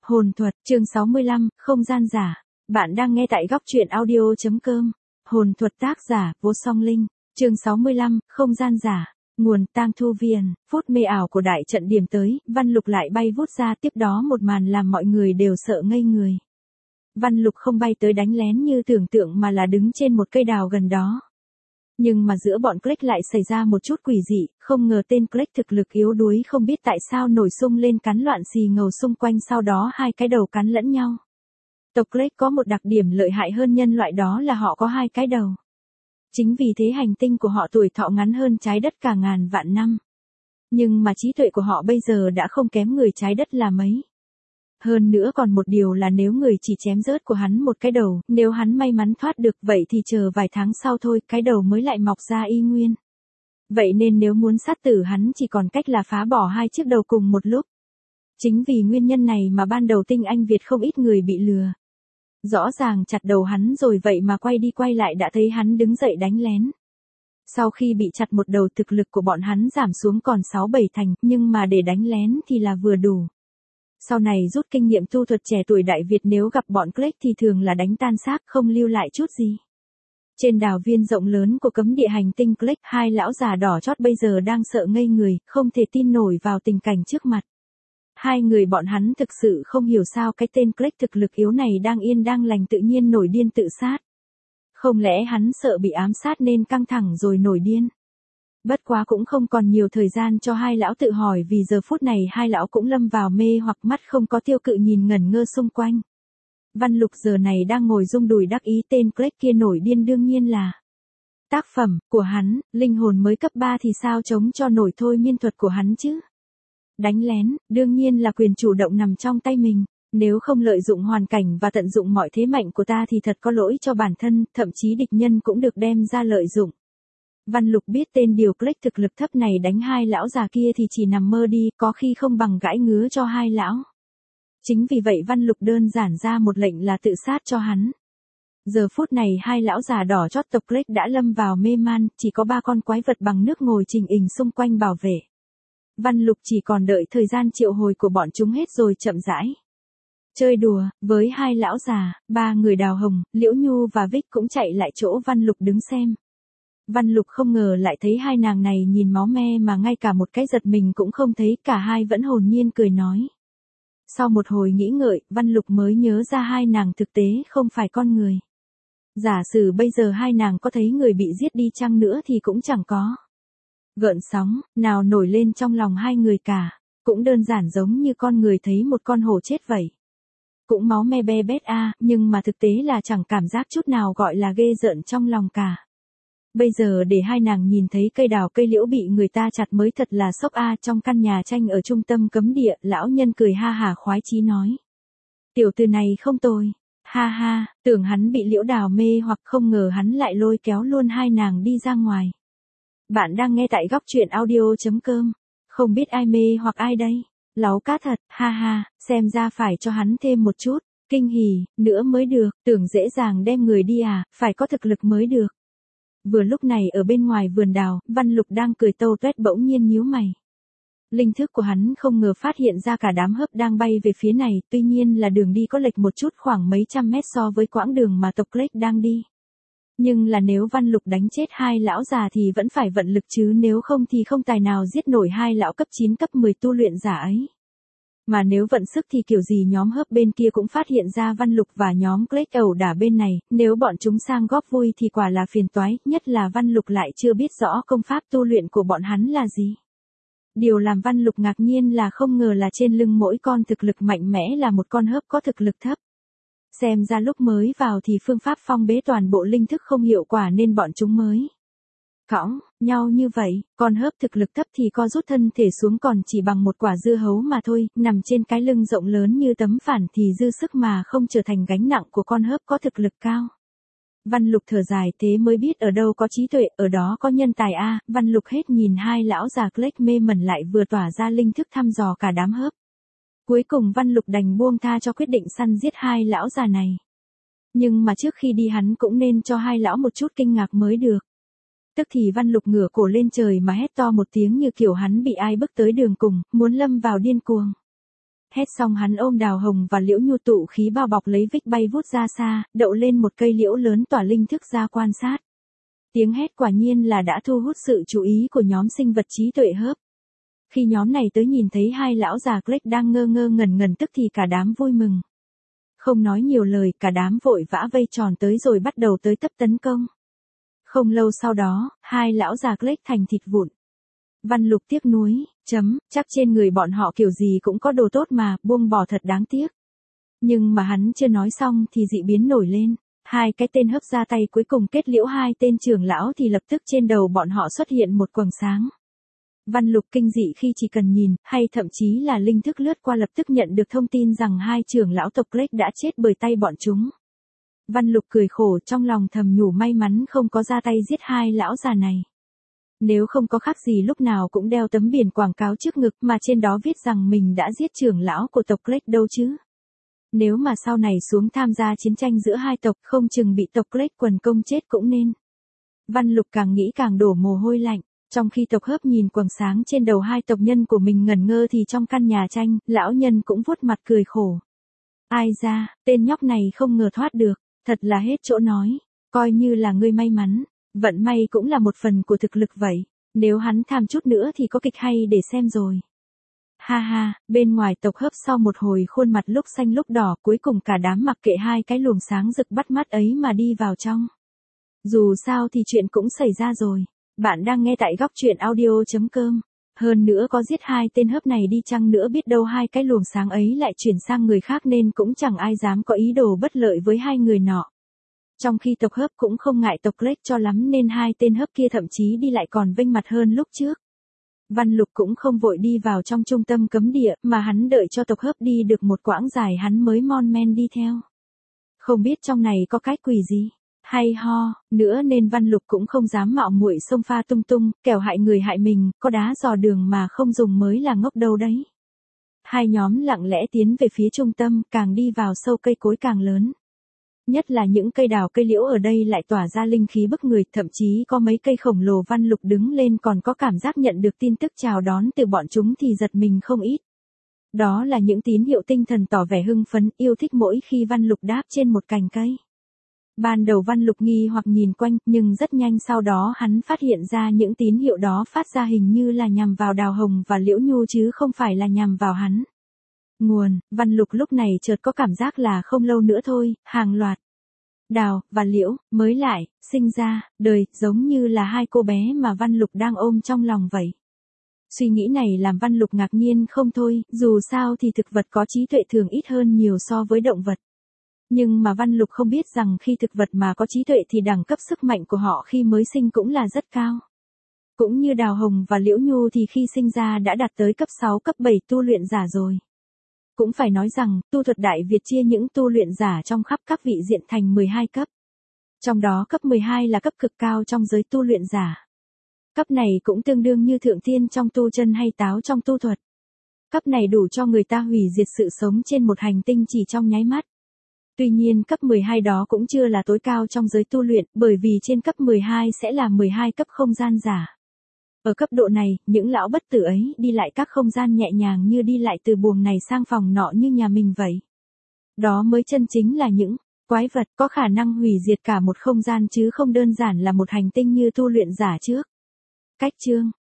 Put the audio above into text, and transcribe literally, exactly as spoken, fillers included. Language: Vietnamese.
Hồn thuật, chương sáu mươi lăm, không gian giả. Bạn đang nghe tại góc truyện audio chấm com. Hồn thuật tác giả, Vô Song Linh. Chương sáu mươi lăm, không gian giả. Nguồn Tang Thu Viền. Phút mê ảo của đại trận điểm tới, Văn Lục lại bay vút ra, tiếp đó một màn làm mọi người đều sợ ngây người. Văn Lục không bay tới đánh lén như tưởng tượng mà là đứng trên một cây đào gần đó. Nhưng mà giữa bọn Click lại xảy ra một chút quỷ dị, không ngờ tên Click thực lực yếu đuối không biết tại sao nổi sung lên cắn loạn xì ngầu xung quanh, sau đó hai cái đầu cắn lẫn nhau. Tộc Click có một đặc điểm lợi hại hơn nhân loại, đó là họ có hai cái đầu. Chính vì thế hành tinh của họ tuổi thọ ngắn hơn trái đất cả ngàn vạn năm. Nhưng mà trí tuệ của họ bây giờ đã không kém người trái đất là mấy. Hơn nữa còn một điều là nếu người chỉ chém rớt của hắn một cái đầu, nếu hắn may mắn thoát được vậy thì chờ vài tháng sau thôi, cái đầu mới lại mọc ra y nguyên. Vậy nên nếu muốn sát tử hắn chỉ còn cách là phá bỏ hai chiếc đầu cùng một lúc. Chính vì nguyên nhân này mà ban đầu tinh anh Việt không ít người bị lừa. Rõ ràng chặt đầu hắn rồi vậy mà quay đi quay lại đã thấy hắn đứng dậy đánh lén. Sau khi bị chặt một đầu, thực lực của bọn hắn giảm xuống còn sáu bảy thành, nhưng mà để đánh lén thì là vừa đủ. Sau này rút kinh nghiệm tu thuật, trẻ tuổi Đại Việt nếu gặp bọn Click thì thường là đánh tan xác, không lưu lại chút gì. Trên đảo viên rộng lớn của cấm địa hành tinh Click, hai lão già đỏ chót bây giờ đang sợ ngây người, không thể tin nổi vào tình cảnh trước mặt. Hai người bọn hắn thực sự không hiểu sao cái tên Click thực lực yếu này đang yên đang lành tự nhiên nổi điên tự sát. Không lẽ hắn sợ bị ám sát nên căng thẳng rồi nổi điên? Bất quá cũng không còn nhiều thời gian cho hai lão tự hỏi, vì giờ phút này hai lão cũng lâm vào mê hoặc, mắt không có tiêu cự nhìn ngẩn ngơ xung quanh. Văn Lục giờ này đang ngồi rung đùi đắc ý, tên Click kia nổi điên đương nhiên là tác phẩm của hắn, linh hồn mới cấp ba thì sao chống cho nổi thôi miên thuật của hắn chứ. Đánh lén, đương nhiên là quyền chủ động nằm trong tay mình. Nếu không lợi dụng hoàn cảnh và tận dụng mọi thế mạnh của ta thì thật có lỗi cho bản thân, thậm chí địch nhân cũng được đem ra lợi dụng. Văn Lục biết tên điều Click thực lực thấp này đánh hai lão già kia thì chỉ nằm mơ đi, có khi không bằng gãi ngứa cho hai lão. Chính vì vậy Văn Lục đơn giản ra một lệnh là tự sát cho hắn. Giờ phút này hai lão già đỏ chót tộc Click đã lâm vào mê man, chỉ có ba con quái vật bằng nước ngồi trình hình xung quanh bảo vệ. Văn Lục chỉ còn đợi thời gian triệu hồi của bọn chúng hết rồi chậm rãi chơi đùa với hai lão già. Ba người Đào Hồng, Liễu Nhu và Vic cũng chạy lại chỗ Văn Lục đứng xem. Văn Lục không ngờ lại thấy hai nàng này nhìn máu me mà ngay cả một cái giật mình cũng không thấy, cả hai vẫn hồn nhiên cười nói. Sau một hồi nghĩ ngợi, Văn Lục mới nhớ ra hai nàng thực tế không phải con người. Giả sử bây giờ hai nàng có thấy người bị giết đi chăng nữa thì cũng chẳng có gợn sóng nào nổi lên trong lòng hai người cả, cũng đơn giản giống như con người thấy một con hổ chết vậy. Cũng máu me be bét a, nhưng mà thực tế là chẳng cảm giác chút nào gọi là ghê rợn trong lòng cả. Bây giờ để hai nàng nhìn thấy cây đào cây liễu bị người ta chặt mới thật là sốc a. Trong căn nhà tranh ở trung tâm cấm địa, lão nhân cười ha hả khoái chí nói. Tiểu tử này không tồi. Ha ha, tưởng hắn bị liễu đào mê hoặc, không ngờ hắn lại lôi kéo luôn hai nàng đi ra ngoài. Bạn đang nghe tại góc truyện audio chấm com. Không biết ai mê hoặc ai đây? Láu cá thật, ha ha, xem ra phải cho hắn thêm một chút kinh hỉ nữa mới được, tưởng dễ dàng đem người đi à, phải có thực lực mới được. Vừa lúc này ở bên ngoài vườn đào, Văn Lục đang cười tâu tuét bỗng nhiên nhíu mày. Linh thức của hắn không ngờ phát hiện ra cả đám hớp đang bay về phía này, tuy nhiên là đường đi có lệch một chút, khoảng mấy trăm mét so với quãng đường mà tộc Click đang đi. Nhưng là nếu Văn Lục đánh chết hai lão già thì vẫn phải vận lực chứ, nếu không thì không tài nào giết nổi hai lão cấp chín cấp mười tu luyện giả ấy. Mà nếu vận sức thì kiểu gì nhóm hớp bên kia cũng phát hiện ra Văn Lục và nhóm Click ẩu đả bên này, nếu bọn chúng sang góp vui thì quả là phiền toái, nhất là Văn Lục lại chưa biết rõ công pháp tu luyện của bọn hắn là gì. Điều làm Văn Lục ngạc nhiên là không ngờ là trên lưng mỗi con thực lực mạnh mẽ là một con hớp có thực lực thấp. Xem ra lúc mới vào thì phương pháp phong bế toàn bộ linh thức không hiệu quả nên bọn chúng mới cõng nhau như vậy. Con hớp thực lực thấp thì co rút thân thể xuống còn chỉ bằng một quả dưa hấu mà thôi, nằm trên cái lưng rộng lớn như tấm phản thì dư sức mà không trở thành gánh nặng của con hớp có thực lực cao. Văn Lục thở dài, thế mới biết ở đâu có trí tuệ, ở đó có nhân tài a. Văn Lục hết nhìn hai lão già Click mê mẩn lại vừa tỏa ra linh thức thăm dò cả đám hớp. Cuối cùng Văn Lục đành buông tha cho quyết định săn giết hai lão già này. Nhưng mà trước khi đi hắn cũng nên cho hai lão một chút kinh ngạc mới được. Tức thì Văn Lục ngửa cổ lên trời mà hét to một tiếng như kiểu hắn bị ai bức tới đường cùng, muốn lâm vào điên cuồng. Hét xong hắn ôm Đào Hồng và Liễu Nhu tụ khí bao bọc lấy Vích bay vút ra xa, đậu lên một cây liễu lớn tỏa linh thức ra quan sát. Tiếng hét quả nhiên là đã thu hút sự chú ý của nhóm sinh vật trí tuệ hớp. Khi nhóm này tới nhìn thấy hai lão già Greg đang ngơ ngơ ngẩn ngẩn tức thì cả đám vui mừng. Không nói nhiều lời, cả đám vội vã vây tròn tới rồi bắt đầu tới tấp tấn công. Không lâu sau đó, hai lão già Greg thành thịt vụn. Văn Lục tiếc nuối, chấm, chắc trên người bọn họ kiểu gì cũng có đồ tốt mà, buông bỏ thật đáng tiếc. Nhưng mà hắn chưa nói xong thì dị biến nổi lên. Hai cái tên hấp ra tay cuối cùng kết liễu hai tên trưởng lão thì lập tức trên đầu bọn họ xuất hiện một quầng sáng. Văn Lục kinh dị khi chỉ cần nhìn, hay thậm chí là linh thức lướt qua lập tức nhận được thông tin rằng hai trưởng lão tộc Greg đã chết bởi tay bọn chúng. Văn Lục cười khổ trong lòng thầm nhủ may mắn không có ra tay giết hai lão già này. Nếu không có khác gì lúc nào cũng đeo tấm biển quảng cáo trước ngực mà trên đó viết rằng mình đã giết trưởng lão của tộc Greg đâu chứ. Nếu mà sau này xuống tham gia chiến tranh giữa hai tộc không chừng bị tộc Greg quần công chết cũng nên. Văn Lục càng nghĩ càng đổ mồ hôi lạnh. Trong khi tộc hớp nhìn quầng sáng trên đầu hai tộc nhân của mình ngẩn ngơ thì trong căn nhà tranh, lão nhân cũng vuốt mặt cười khổ. Ai ra, tên nhóc này không ngờ thoát được, thật là hết chỗ nói, coi như là ngươi may mắn, vận may cũng là một phần của thực lực vậy, nếu hắn tham chút nữa thì có kịch hay để xem rồi. Ha ha, bên ngoài tộc hớp sau một hồi khuôn mặt lúc xanh lúc đỏ cuối cùng cả đám mặc kệ hai cái luồng sáng rực bắt mắt ấy mà đi vào trong. Dù sao thì chuyện cũng xảy ra rồi. Bạn đang nghe tại góc truyện audio chấm com. Hơn nữa có giết hai tên hớp này đi chăng nữa biết đâu hai cái luồng sáng ấy lại chuyển sang người khác nên cũng chẳng ai dám có ý đồ bất lợi với hai người nọ. Trong khi tộc hớp cũng không ngại tộc Greg cho lắm nên hai tên hớp kia thậm chí đi lại còn vênh mặt hơn lúc trước. Văn Lục cũng không vội đi vào trong trung tâm cấm địa mà hắn đợi cho tộc hớp đi được một quãng dài hắn mới mon men đi theo. Không biết trong này có cái quỷ gì. Hay ho, nữa nên Văn Lục cũng không dám mạo muội xông pha tung tung, kẻo hại người hại mình, có đá dò đường mà không dùng mới là ngốc đâu đấy. Hai nhóm lặng lẽ tiến về phía trung tâm, càng đi vào sâu cây cối càng lớn. Nhất là những cây đào cây liễu ở đây lại tỏa ra linh khí bức người, thậm chí có mấy cây khổng lồ Văn Lục đứng lên còn có cảm giác nhận được tin tức chào đón từ bọn chúng thì giật mình không ít. Đó là những tín hiệu tinh thần tỏ vẻ hưng phấn, yêu thích mỗi khi Văn Lục đáp trên một cành cây. Ban đầu Văn Lục nghi hoặc nhìn quanh, nhưng rất nhanh sau đó hắn phát hiện ra những tín hiệu đó phát ra hình như là nhằm vào Đào Hồng và Liễu Nhu chứ không phải là nhằm vào hắn. Nguồn, Văn Lục lúc này chợt có cảm giác là không lâu nữa thôi, hàng loạt. Đào, và Liễu, mới lại, sinh ra, đời, giống như là hai cô bé mà Văn Lục đang ôm trong lòng vậy. Suy nghĩ này làm Văn Lục ngạc nhiên không thôi, dù sao thì thực vật có trí tuệ thường ít hơn nhiều so với động vật. Nhưng mà Văn Lục không biết rằng khi thực vật mà có trí tuệ thì đẳng cấp sức mạnh của họ khi mới sinh cũng là rất cao. Cũng như Đào Hồng và Liễu Nhu thì khi sinh ra đã đạt tới cấp sáu cấp bảy tu luyện giả rồi. Cũng phải nói rằng, tu thuật Đại Việt chia những tu luyện giả trong khắp các vị diện thành mười hai cấp. Trong đó cấp mười hai là cấp cực cao trong giới tu luyện giả. Cấp này cũng tương đương như thượng thiên trong tu chân hay táo trong tu thuật. Cấp này đủ cho người ta hủy diệt sự sống trên một hành tinh chỉ trong nháy mắt. Tuy nhiên cấp mười hai đó cũng chưa là tối cao trong giới tu luyện, bởi vì trên cấp mười hai sẽ là mười hai cấp không gian giả. Ở cấp độ này, những lão bất tử ấy đi lại các không gian nhẹ nhàng như đi lại từ buồng này sang phòng nọ như nhà mình vậy. Đó mới chân chính là những quái vật có khả năng hủy diệt cả một không gian chứ không đơn giản là một hành tinh như tu luyện giả trước. Cách chương